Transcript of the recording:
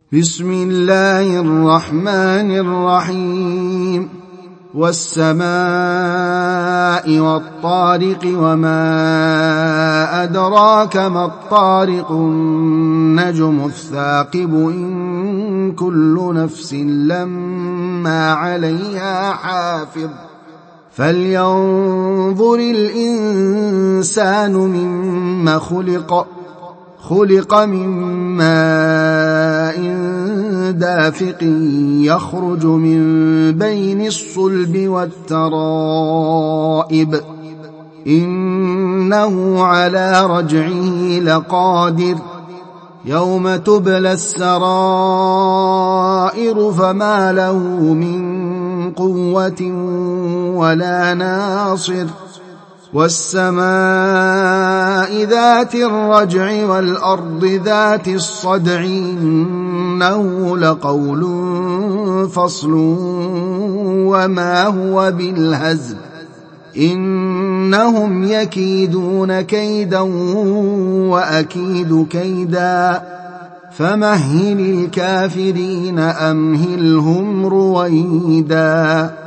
بسم الله الرحمن الرحيم والسماء والطارق وما أدراك ما الطارق النجم الثاقب إن كل نفس لما عليها حافظ فلينظر الإنسان مما خلق من ماء دافق يخرج من بين الصلب والترائب إنه على رجعه لقادر يوم تبلى السرائر فما له من قوة ولا ناصر والسماء ذات الرجع والأرض ذات الصدع إنه لقول فصل وما هو بالهزل إنهم يكيدون كيدا وأكيد كيدا فمهل الكافرين أمهلهم رويدا